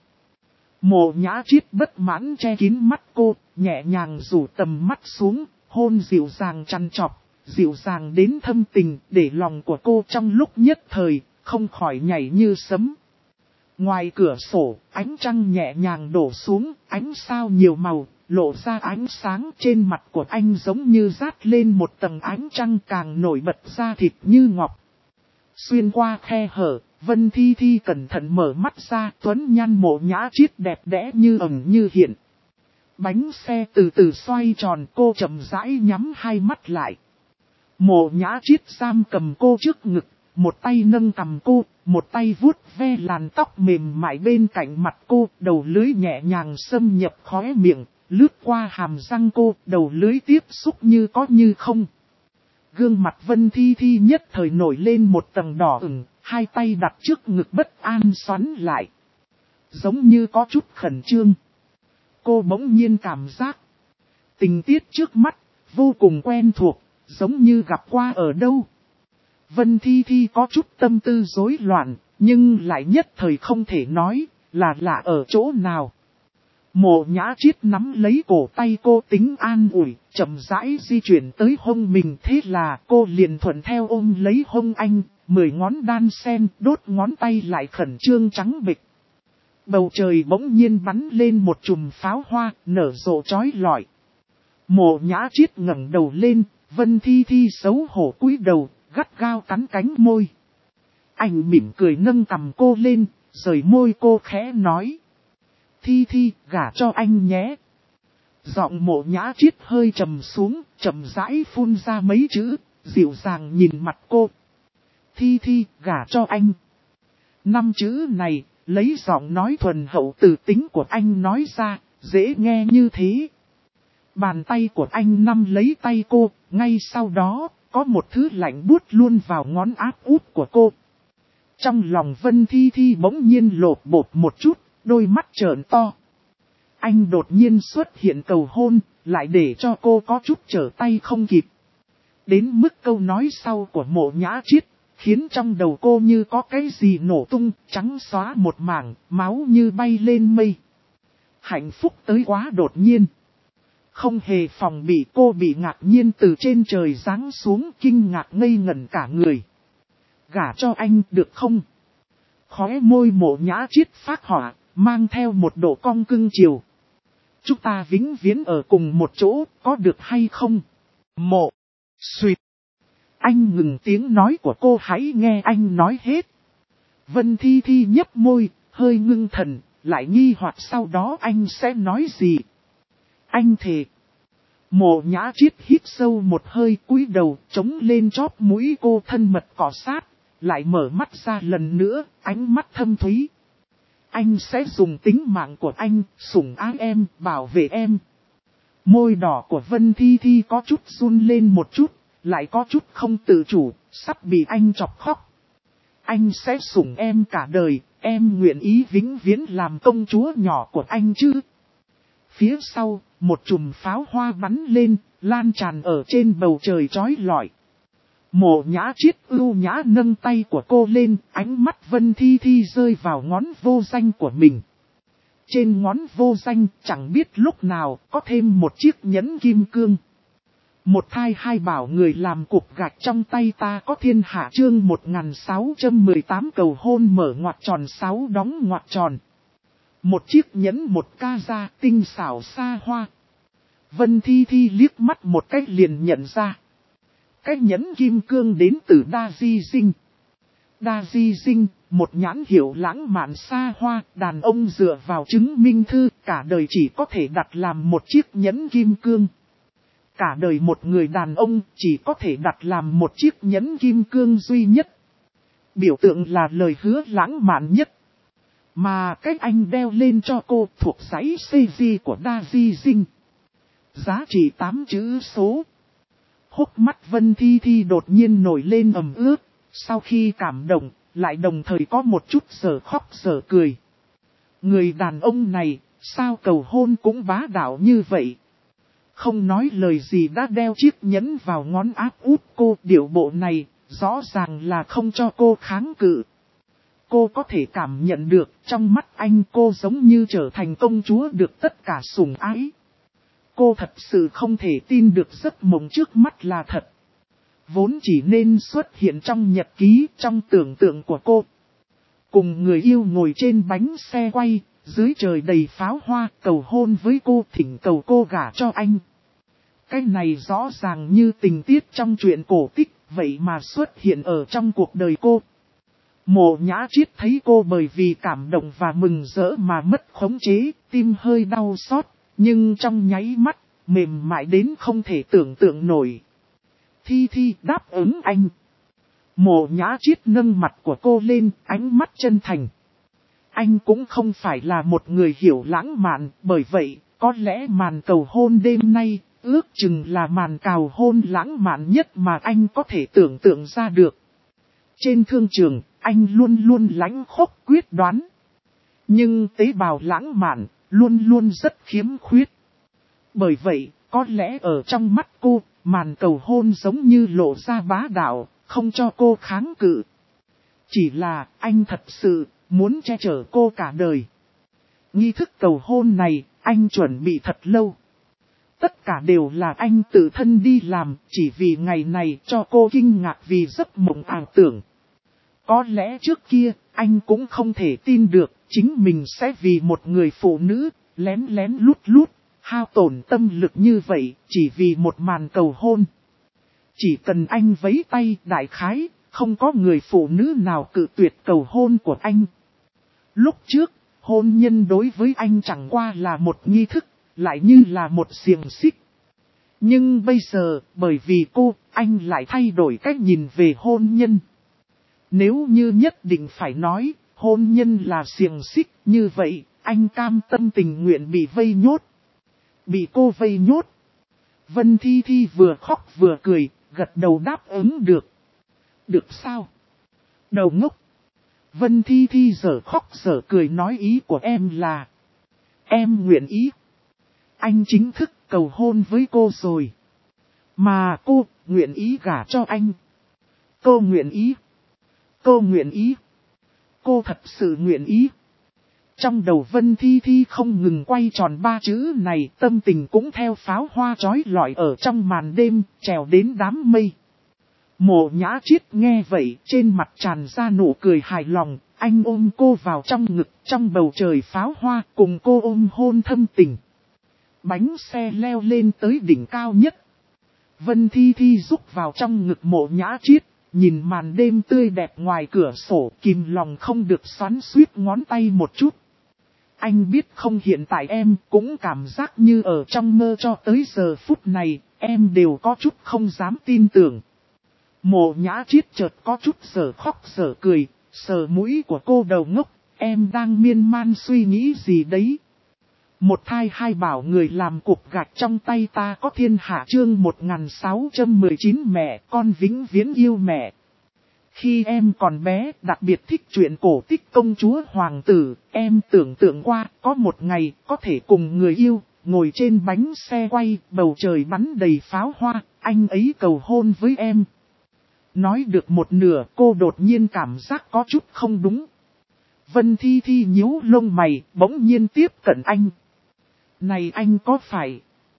Mộ Nhã Triết bất mãn che kín mắt cô, nhẹ nhàng rủ tầm mắt xuống, hôn dịu dàng chăn chọc, dịu dàng đến thâm tình, để lòng của cô trong lúc nhất thời, không khỏi nhảy như sấm. Ngoài cửa sổ, ánh trăng nhẹ nhàng đổ xuống, ánh sao nhiều màu, lộ ra ánh sáng trên mặt của anh giống như rát lên một tầng ánh trăng càng nổi bật ra thịt như ngọc. Xuyên qua khe hở, Vân Thi Thi cẩn thận mở mắt ra, tuấn nhan Mộ Nhã Triết đẹp đẽ như ẩn như hiện. Bánh xe từ từ xoay tròn, cô chậm rãi nhắm hai mắt lại. Mộ Nhã Triết giam cầm cô trước ngực, một tay nâng cằm cô, một tay vuốt ve làn tóc mềm mại bên cạnh mặt cô, đầu lưỡi nhẹ nhàng xâm nhập khóe miệng, lướt qua hàm răng cô, đầu lưỡi tiếp xúc như có như không. Gương mặt Vân Thi Thi nhất thời nổi lên một tầng đỏ ửng, hai tay đặt trước ngực bất an xoắn lại. Giống như có chút khẩn trương. Cô bỗng nhiên cảm giác tình tiết trước mắt, vô cùng quen thuộc, giống như gặp qua ở đâu. Vân Thi Thi có chút tâm tư rối loạn, nhưng lại nhất thời không thể nói, là lạ ở chỗ nào. Mộ Nhã Triết nắm lấy cổ tay cô tính an ủi, chậm rãi di chuyển tới hông mình, thế là cô liền thuận theo ôm lấy hông anh, 10 ngón đan sen, đốt ngón tay lại khẩn trương trắng bệch. Bầu trời bỗng nhiên bắn lên một chùm pháo hoa, nở rộ chói lọi. Mộ Nhã Triết ngẩng đầu lên, Vân Thi Thi xấu hổ cúi đầu, gắt gao cắn cánh môi. Anh mỉm cười nâng cằm cô lên, rời môi cô khẽ nói. Thi Thi, gả cho anh nhé. Giọng Mộ Nhã Triết hơi trầm xuống, chậm rãi phun ra mấy chữ, dịu dàng nhìn mặt cô. Thi Thi, gả cho anh. 5 chữ này, lấy giọng nói thuần hậu từ tính của anh nói ra, dễ nghe như thế. Bàn tay của anh nắm lấy tay cô, ngay sau đó, có một thứ lạnh buốt luôn vào ngón áp út của cô. Trong lòng Vân Thi Thi bỗng nhiên lột bột một chút, đôi mắt trợn to. Anh đột nhiên xuất hiện cầu hôn, lại để cho cô có chút trở tay không kịp. Đến mức câu nói sau của Mộ Nhã Triết, khiến trong đầu cô như có cái gì nổ tung, trắng xóa một mảng, máu như bay lên mây. Hạnh phúc tới quá đột nhiên. Không hề phòng bị, cô bị ngạc nhiên từ trên trời giáng xuống, kinh ngạc ngây ngẩn cả người. Gả cho anh được không? Khóe môi Mộ Nhã Triết phát hỏa, mang theo một độ cong cưng chiều. Chúng ta vĩnh viễn ở cùng một chỗ, có được hay không? Mộ. Xuyệt. Anh ngừng tiếng nói của cô, hãy nghe anh nói hết. Vân Thi Thi nhấp môi, hơi ngưng thần, lại nghi hoặc sau đó anh sẽ nói gì. Anh thề. Mộ Nhã Triết hít sâu một hơi, cúi đầu, chống lên chóp mũi cô thân mật cọ sát, lại mở mắt ra lần nữa, ánh mắt thâm thúy. Anh sẽ dùng tính mạng của anh, sủng ái em, bảo vệ em. Môi đỏ của Vân Thi Thi có chút run lên một chút, lại có chút không tự chủ, sắp bị anh chọc khóc. Anh sẽ sủng em cả đời, em nguyện ý vĩnh viễn làm công chúa nhỏ của anh chứ. Phía sau, một chùm pháo hoa bắn lên, lan tràn ở trên bầu trời chói lọi. Mộ Nhã Triết ưu nhã nâng tay của cô lên, ánh mắt Vân Thi Thi rơi vào ngón vô danh của mình. Trên ngón vô danh chẳng biết lúc nào có thêm một chiếc nhẫn kim cương. Một thai hai bảo người làm cục gạch trong tay ta có thiên hạ chương 1618 cầu hôn mở ngoặc tròn 6 đóng ngoặc tròn. Một chiếc nhẫn một ca da tinh xảo xa hoa. Vân Thi Thi liếc mắt một cách liền nhận ra. Cái nhẫn kim cương đến từ Đa Di Dinh. Đa Di Dinh, một nhãn hiệu lãng mạn xa hoa, đàn ông dựa vào chứng minh thư, cả đời chỉ có thể đặt làm một chiếc nhẫn kim cương. Cả đời một người đàn ông chỉ có thể đặt làm một chiếc nhẫn kim cương duy nhất. Biểu tượng là lời hứa lãng mạn nhất. Mà cách anh đeo lên cho cô thuộc dãy CG của Đa Di Dinh. Giá trị 8 chữ số. Hốc mắt Vân Thi Thi đột nhiên nổi lên ẩm ướt, sau khi cảm động, lại đồng thời có một chút giờ khóc giờ cười. Người đàn ông này, sao cầu hôn cũng bá đạo như vậy? Không nói lời gì đã đeo chiếc nhẫn vào ngón áp út cô, điệu bộ này, rõ ràng là không cho cô kháng cự. Cô có thể cảm nhận được, trong mắt anh cô giống như trở thành công chúa được tất cả sủng ái. Cô thật sự không thể tin được giấc mộng trước mắt là thật. Vốn chỉ nên xuất hiện trong nhật ký, trong tưởng tượng của cô. Cùng người yêu ngồi trên bánh xe quay, dưới trời đầy pháo hoa, cầu hôn với cô, thỉnh cầu cô gả cho anh. Cái này rõ ràng như tình tiết trong truyện cổ tích, vậy mà xuất hiện ở trong cuộc đời cô. Mộ Nhã Triết thấy cô bởi vì cảm động và mừng rỡ mà mất khống chế, tim hơi đau xót, nhưng trong nháy mắt, mềm mại đến không thể tưởng tượng nổi. Thi Thi đáp ứng anh. Mộ Nhã Triết nâng mặt của cô lên, ánh mắt chân thành. Anh cũng không phải là một người hiểu lãng mạn, bởi vậy, có lẽ màn cầu hôn đêm nay, ước chừng là màn cầu hôn lãng mạn nhất mà anh có thể tưởng tượng ra được. Trên thương trường, anh luôn luôn lãnh khốc quyết đoán. Nhưng tế bào lãng mạn, luôn luôn rất khiếm khuyết. Bởi vậy, có lẽ ở trong mắt cô, màn cầu hôn giống như lộ ra bá đạo, không cho cô kháng cự. Chỉ là, anh thật sự, muốn che chở cô cả đời. Nghi thức cầu hôn này, anh chuẩn bị thật lâu. Tất cả đều là anh tự thân đi làm, chỉ vì ngày này cho cô kinh ngạc vì giấc mộng ảo tưởng. Có lẽ trước kia, anh cũng không thể tin được, chính mình sẽ vì một người phụ nữ, lén lén lút lút, hao tổn tâm lực như vậy, chỉ vì một màn cầu hôn. Chỉ cần anh vẫy tay đại khái, không có người phụ nữ nào cự tuyệt cầu hôn của anh. Lúc trước, hôn nhân đối với anh chẳng qua là một nghi thức, lại như là một xiềng xích. Nhưng bây giờ, bởi vì cô, anh lại thay đổi cách nhìn về hôn nhân. Nếu như nhất định phải nói, hôn nhân là xiềng xích, như vậy, anh cam tâm tình nguyện bị vây nhốt. Bị cô vây nhốt. Vân Thi Thi vừa khóc vừa cười, gật đầu đáp ứng được. Được sao? Đầu ngốc. Vân Thi Thi giờ khóc giờ cười nói ý của em là. Em nguyện ý. Anh chính thức cầu hôn với cô rồi. Mà cô, nguyện ý gả cho anh. Cô nguyện ý. Cô nguyện ý. Cô thật sự nguyện ý. Trong đầu Vân Thi Thi không ngừng quay tròn ba chữ này, tâm tình cũng theo pháo hoa chói lọi ở trong màn đêm, trèo đến đám mây. Mộ Nhã Triết nghe vậy, trên mặt tràn ra nụ cười hài lòng, anh ôm cô vào trong ngực, trong bầu trời pháo hoa, cùng cô ôm hôn thâm tình. Bánh xe leo lên tới đỉnh cao nhất. Vân Thi Thi rúc vào trong ngực Mộ Nhã Triết, nhìn màn đêm tươi đẹp ngoài cửa sổ, kìm lòng không được xoắn xuýt ngón tay một chút. Anh biết không, hiện tại em cũng cảm giác như ở trong mơ, cho tới giờ phút này, em đều có chút không dám tin tưởng. Mộ Nhã Triết chợt có chút sở khóc sở cười, sờ mũi của cô đầu ngốc, em đang miên man suy nghĩ gì đấy. Một thai hai bảo người làm cục gạch trong tay ta có thiên hạ chương 1619 mẹ con vĩnh viễn yêu mẹ. Khi em còn bé, đặc biệt thích chuyện cổ tích công chúa hoàng tử, em tưởng tượng qua, có một ngày, có thể cùng người yêu, ngồi trên bánh xe quay, bầu trời bắn đầy pháo hoa, anh ấy cầu hôn với em. Nói được một nửa, cô đột nhiên cảm giác có chút không đúng. Vân Thi Thi nhíu lông mày, bỗng nhiên tiếp cận anh. Này anh có phải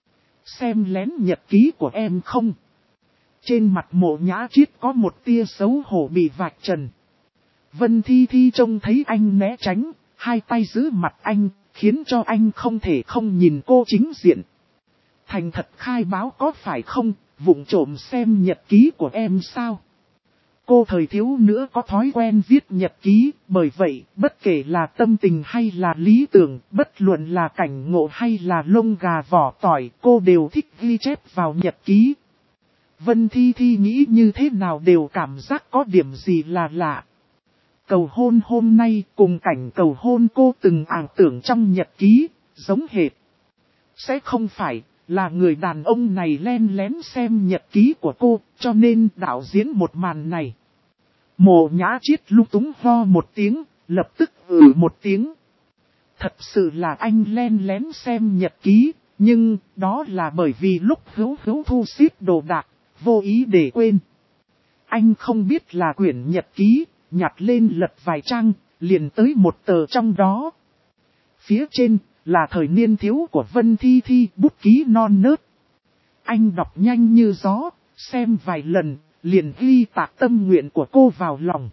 xem lén nhật ký của em không? Trên mặt Mộ Nhã Triết có một tia xấu hổ bị vạch trần. Vân Thi Thi trông thấy anh né tránh, hai tay giữ mặt anh, khiến cho anh không thể không nhìn cô chính diện. Thành thật khai báo có phải không, vụng trộm xem nhật ký của em sao? Cô thời thiếu nữa có thói quen viết nhật ký, bởi vậy, bất kể là tâm tình hay là lý tưởng, bất luận là cảnh ngộ hay là lông gà vỏ tỏi, cô đều thích ghi chép vào nhật ký. Vân Thi Thi nghĩ như thế nào đều cảm giác có điểm gì là lạ. Cầu hôn hôm nay cùng cảnh cầu hôn cô từng ảo tưởng trong nhật ký, giống hệt. Sẽ không phải là người đàn ông này len lén xem nhật ký của cô, cho nên đạo diễn một màn này. Mộ Nhã Triết lung túng ho một tiếng, lập tức một tiếng. Thật sự là anh len lén xem nhật ký, nhưng đó là bởi vì lúc hữu thu xếp đồ đạc, vô ý để quên. Anh không biết là quyển nhật ký, nhặt lên lật vài trang, liền tới một tờ trong đó. Phía trên là thời niên thiếu của Vân Thi Thi, bút ký non nớt. Anh đọc nhanh như gió, xem vài lần, liền ghi tạc tâm nguyện của cô vào lòng.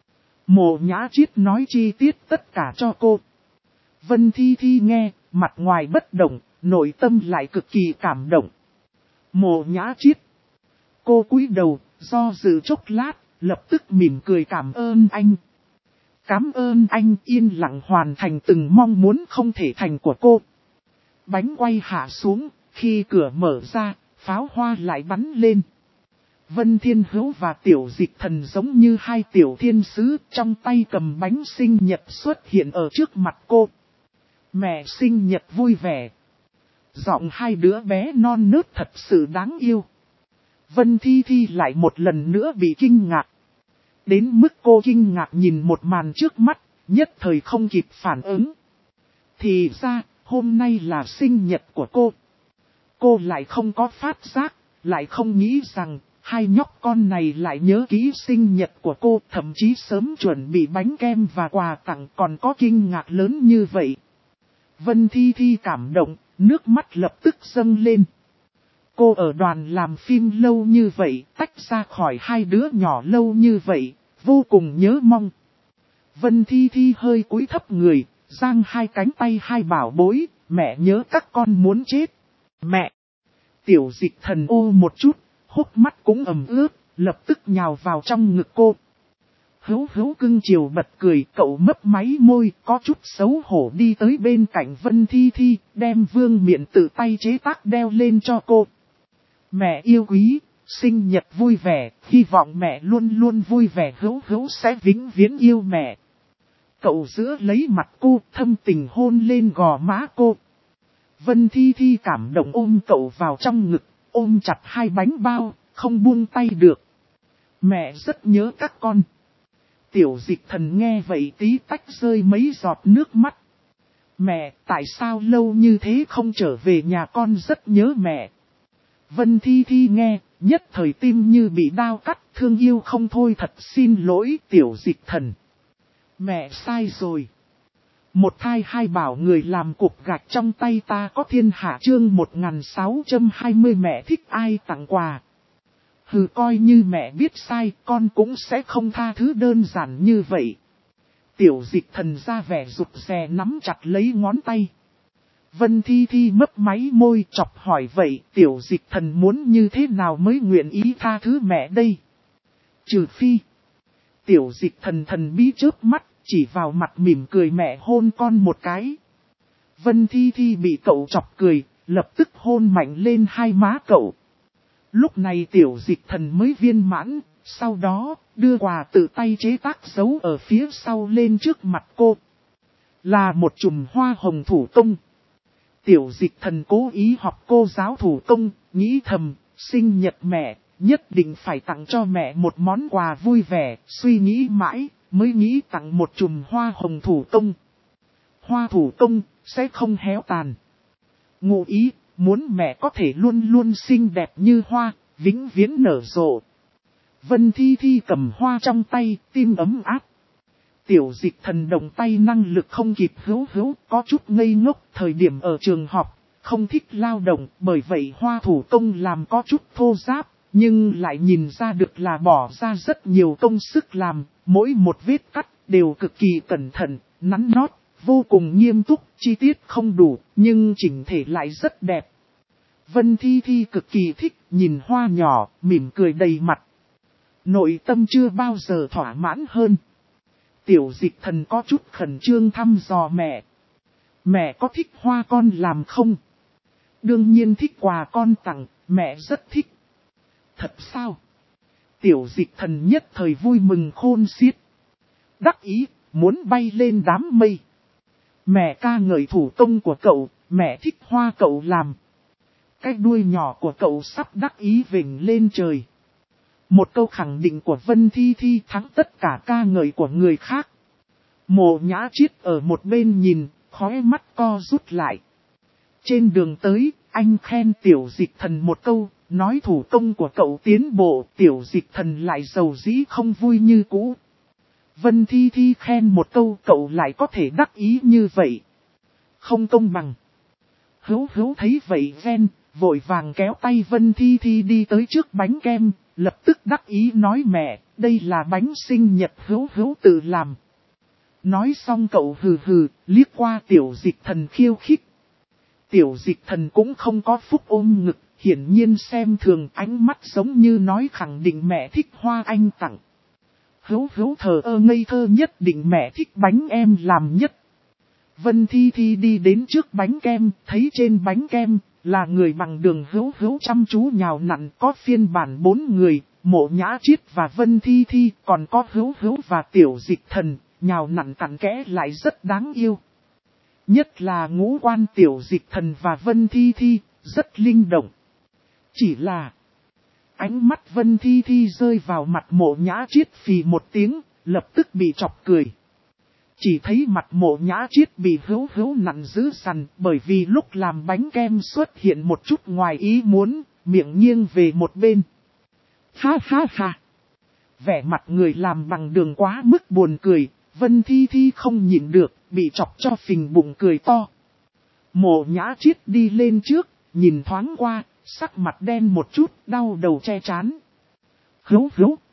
Mộ Nhã Triết nói chi tiết tất cả cho cô. Vân Thi Thi nghe, mặt ngoài bất động, nội tâm lại cực kỳ cảm động. Mộ Nhã Triết. Cô cúi đầu, do dự chốc lát, lập tức mỉm cười cảm ơn anh. Cảm ơn anh yên lặng hoàn thành từng mong muốn không thể thành của cô. Bánh quay hạ xuống, khi cửa mở ra, pháo hoa lại bắn lên. Vân Thiên Hữu và Tiểu Dịch Thần giống như hai tiểu thiên sứ trong tay cầm bánh sinh nhật xuất hiện ở trước mặt cô. Mẹ sinh nhật vui vẻ. Giọng hai đứa bé non nớt thật sự đáng yêu. Vân Thi Thi lại một lần nữa bị kinh ngạc. Đến mức cô kinh ngạc nhìn một màn trước mắt, nhất thời không kịp phản ứng. Thì ra, hôm nay là sinh nhật của cô. Cô lại không có phát giác, lại không nghĩ rằng, hai nhóc con này lại nhớ kỹ sinh nhật của cô, thậm chí sớm chuẩn bị bánh kem và quà tặng còn có kinh ngạc lớn như vậy. Vân Thi Thi cảm động, nước mắt lập tức dâng lên. Cô ở đoàn làm phim lâu như vậy, tách ra khỏi hai đứa nhỏ lâu như vậy, vô cùng nhớ mong. Vân Thi Thi hơi cúi thấp người, giang hai cánh tay hai bảo bối, mẹ nhớ các con muốn chết. Mẹ! Tiểu Dịch Thần ô một chút, hốc mắt cũng ẩm ướt, lập tức nhào vào trong ngực cô. Hữu cưng chiều bật cười, cậu mấp máy môi, có chút xấu hổ đi tới bên cạnh Vân Thi Thi, đem vương miện tự tay chế tác đeo lên cho cô. Mẹ yêu quý, sinh nhật vui vẻ, hy vọng mẹ luôn luôn vui vẻ. Hữu sẽ vĩnh viễn yêu mẹ. Cậu giữa lấy mặt cô, thâm tình hôn lên gò má cô. Vân Thi Thi cảm động ôm cậu vào trong ngực, ôm chặt hai bánh bao, không buông tay được. Mẹ rất nhớ các con. Tiểu Dịch Thần nghe vậy tí tách rơi mấy giọt nước mắt. Mẹ, tại sao lâu như thế không trở về nhà, con rất nhớ mẹ. Vân Thi Thi nghe, nhất thời tim như bị đao cắt, thương yêu không thôi. Thật xin lỗi Tiểu Dịch Thần. Mẹ sai rồi. Một thai hai bảo người làm cục gạch trong tay ta có thiên hạ chương 1620 mẹ thích ai tặng quà. Hừ, coi như mẹ biết sai, con cũng sẽ không tha thứ đơn giản như vậy. Tiểu Dịch Thần ra vẻ rụt rè nắm chặt lấy ngón tay. Vân Thi Thi mấp máy môi chọc hỏi vậy, Tiểu Dịch Thần muốn như thế nào mới nguyện ý tha thứ mẹ đây? Trừ phi. Tiểu Dịch Thần thần bí chớp mắt, chỉ vào mặt mỉm cười mẹ hôn con một cái. Vân Thi Thi bị cậu chọc cười, lập tức hôn mạnh lên hai má cậu. Lúc này Tiểu Dịch Thần mới viên mãn, sau đó đưa quà tự tay chế tác giấu ở phía sau lên trước mặt cô. Là một chùm hoa hồng thủ công. Tiểu Dịch Thần cố ý học cô giáo thủ công, nghĩ thầm, sinh nhật mẹ, nhất định phải tặng cho mẹ một món quà vui vẻ, suy nghĩ mãi, mới nghĩ tặng một chùm hoa hồng thủ công. Hoa thủ công, sẽ không héo tàn. Ngụ ý, muốn mẹ có thể luôn luôn xinh đẹp như hoa, vĩnh viễn nở rộ. Vân Thi Thi cầm hoa trong tay, tim ấm áp. Tiểu Dịch Thần động tay năng lực không kịp hữu, có chút ngây ngốc, thời điểm ở trường học, không thích lao động, bởi vậy hoa thủ công làm có chút thô ráp, nhưng lại nhìn ra được là bỏ ra rất nhiều công sức làm, mỗi một vết cắt đều cực kỳ cẩn thận, nắn nót, vô cùng nghiêm túc, chi tiết không đủ, nhưng chỉnh thể lại rất đẹp. Vân Thi Thi cực kỳ thích, nhìn hoa nhỏ, mỉm cười đầy mặt. Nội tâm chưa bao giờ thỏa mãn hơn. Tiểu Dịch Thần có chút khẩn trương thăm dò mẹ. Mẹ có thích hoa con làm không? Đương nhiên thích quà con tặng, mẹ rất thích. Thật sao? Tiểu Dịch Thần nhất thời vui mừng khôn xiết. Đắc ý, muốn bay lên đám mây. Mẹ ca ngợi thủ công của cậu, mẹ thích hoa cậu làm. Cái đuôi nhỏ của cậu sắp đắc ý vểnh lên trời. Một câu khẳng định của Vân Thi Thi thắng tất cả ca ngợi của người khác. Mộ Nhã Chiết ở một bên nhìn, khóe mắt co rút lại. Trên đường tới, anh khen Tiểu Dịch Thần một câu, nói thủ công của cậu tiến bộ, Tiểu Dịch Thần lại giàu dĩ không vui như cũ. Vân Thi Thi khen một câu, cậu lại có thể đắc ý như vậy. Không công bằng. Hữu thấy vậy ghen, vội vàng kéo tay Vân Thi Thi đi tới trước bánh kem, lập tức đắc ý nói mẹ, đây là bánh sinh nhật Hữu tự làm. Nói xong cậu hừ, liếc qua Tiểu Dịch Thần khiêu khích. Tiểu Dịch Thần cũng không có phúc ôm ngực, hiển nhiên xem thường, ánh mắt giống như nói khẳng định mẹ thích hoa anh tặng. Hữu thờ ơ ngây thơ, nhất định mẹ thích bánh em làm nhất. Vân Thi Thi đi đến trước bánh kem, thấy trên bánh kem là người bằng đường Hữu chăm chú nhào nặn, có phiên bản 4 người, Mộ Nhã Chiết và Vân Thi Thi, còn có Hữu và Tiểu Dịch Thần, nhào nặn cặn kẽ lại rất đáng yêu. Nhất là ngũ quan Tiểu Dịch Thần và Vân Thi Thi, rất linh động. Chỉ là ánh mắt Vân Thi Thi rơi vào mặt Mộ Nhã Chiết phì một tiếng, lập tức bị chọc cười. Chỉ thấy mặt Mộ Nhã Chiết bị Hữu nặn dữ sằn, bởi vì lúc làm bánh kem xuất hiện một chút ngoài ý muốn, miệng nghiêng về một bên. Ha. Vẻ mặt người làm bằng đường quá mức buồn cười, Vân Thi Thi không nhịn được, bị chọc cho phình bụng cười to. Mộ Nhã Chiết đi lên trước, nhìn thoáng qua, sắc mặt đen một chút, đau đầu che trán. Hữu.